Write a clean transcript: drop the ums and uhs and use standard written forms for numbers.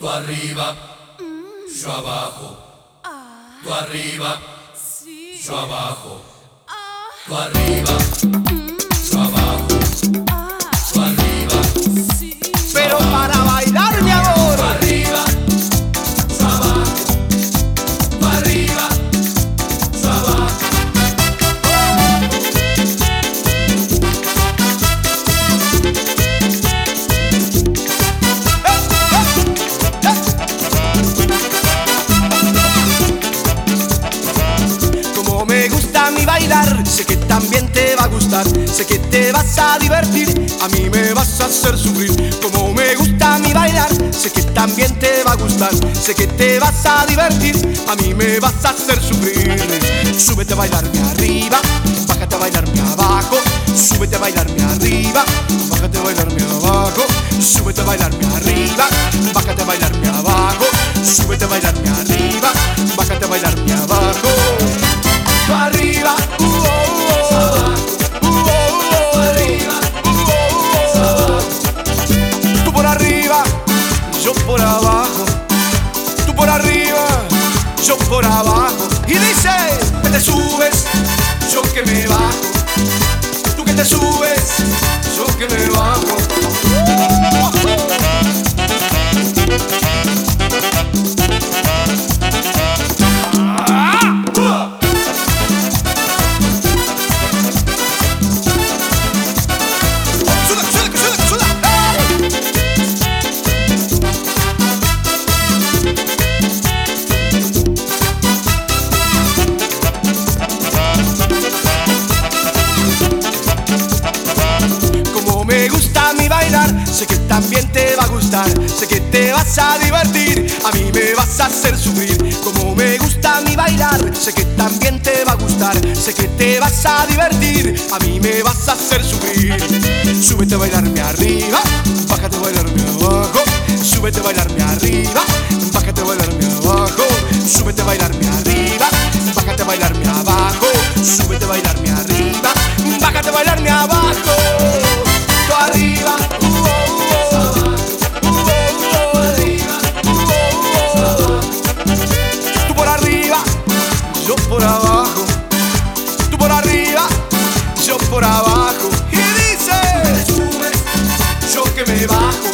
Tú arriba, yo abajo. Tú arriba, yo abajo. Tú arriba, yo abajo. Tú arriba, pero para bailar, mi amor. tú arriba, yo abajo. Tú arriba, yo abajo. Como me gusta a mí bailar, sé que también te va a gustar. Sé que te vas a divertir, a mí me vas a hacer sufrir. Como me gusta a mí bailar, sé que también te va a gustar. Sé que te vas a divertir, a mí me vas a hacer sufrir. Súbete a bailarme arriba, bájate a bailarme abajo. Súbete a bailarme arriba, bájate a bailarme abajo. Súbete a bailarme arriba, bájate a bailarme abajo. Súbete a bailarme arriba, bájate a bailarme abajo. Tú arriba, tú por arriba, yo por abajo. Tú por arriba, yo por abajo. Y dice que te subes, yo que me bajo. Tú que te subes, yo que me bajo. Me gusta a mí bailar, sé que también te va a gustar. Sé que te vas a divertir, a mí me vas a hacer sufrir. Como me gusta a mí bailar, sé que también te va a gustar. Sé que te vas a divertir, a mí me vas a hacer sufrir. Súbete a bailarme arriba, bájate a bailarme abajo. Súbete a bailarme arriba, bájate a bailarme abajo. Súbete a bailarme arriba, bájate a bailarme abajo. Súbete a bailarme arriba, bájate a bailarme abajo. Tú arriba, tú por arriba, yo por abajo. Tú por arriba, yo por abajo. Y dice, Te subes, yo que me bajo.